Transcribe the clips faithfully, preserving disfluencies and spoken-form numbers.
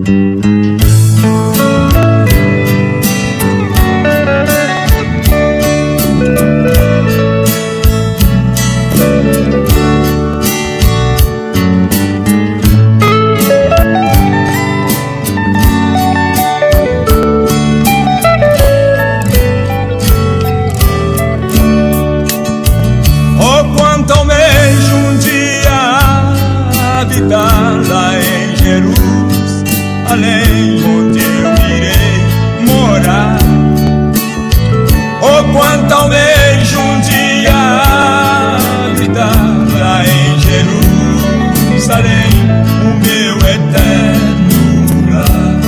Lá em Jerusalém, onde eu irei morar. Oh, quanto almejo um dia habitar lá em Jerusalém, o meu eterno lar.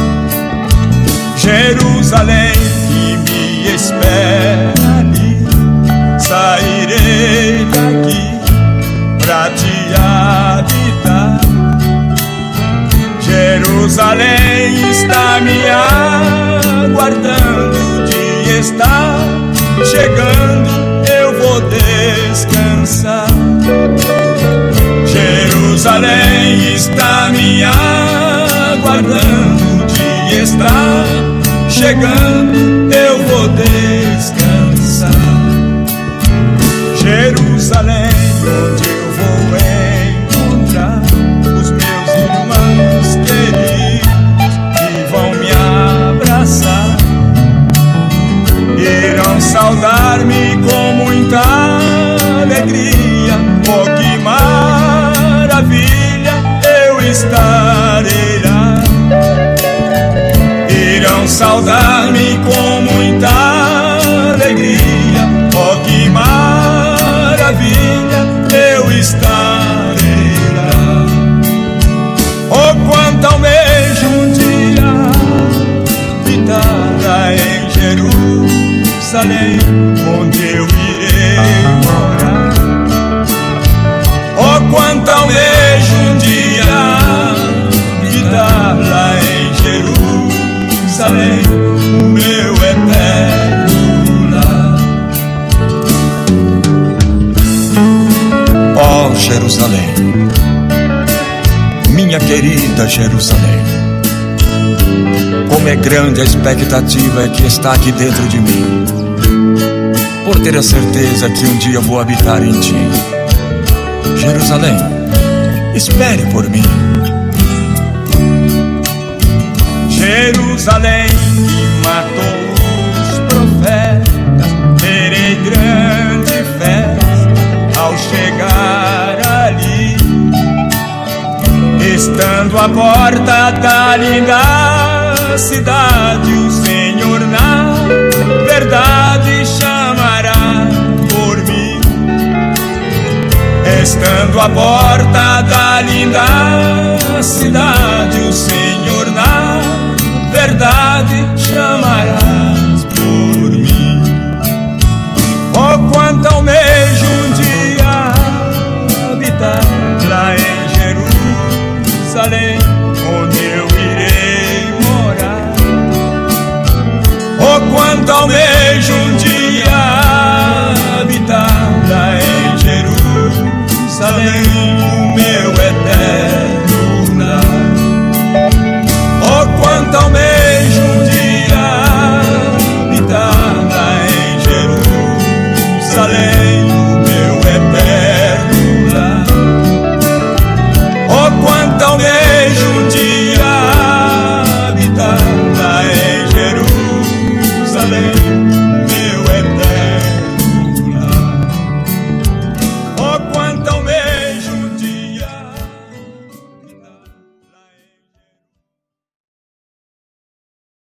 Jerusalém que me espera ali, sairei daqui pra te habitar. Jerusalém está me aguardando, o dia está chegando, eu vou descansar. Jerusalém está me aguardando, o dia está chegando, eu vou descansar. Jerusalém, onde eu vou encontrar os meus irmãos queridos que vão me abraçar, irão saudar-me com muita alegria. Oh, que maravilha, eu estarei lá. Irão saudar-me com muita alegria. Oh, que maravilha, eu estarei lá. Oh, quanto almejo um dia habitar lá em Jerusalém, onde eu irei morar. Oh, quanto almejo um dia habitar lá em Jerusalém, o meu eterno lar. Oh, Jerusalém, minha querida Jerusalém, como é grande a expectativa que está aqui dentro de mim, por ter a certeza que um dia eu vou habitar em ti. Jerusalém, espere por mim. Jerusalém que matou os profetas, terei grande festa ao chegar ali. Estando à porta da linda cidade, o Senhor na verdade chamará por mim. Estando à porta da linda cidade, o Senhor na verdade chamarás por mim. Oh, quanto almejo um dia habitar lá em Jerusalém, onde eu irei morar. Oh, quanto almejo um dia habitar lá em Jerusalém, o meu eterno lar. Oh, quanto almejo um dia habitar lá em Jerusalém, o meu eterno lar. Oh, quanto almejo um dia habitar lá em Jerusalém.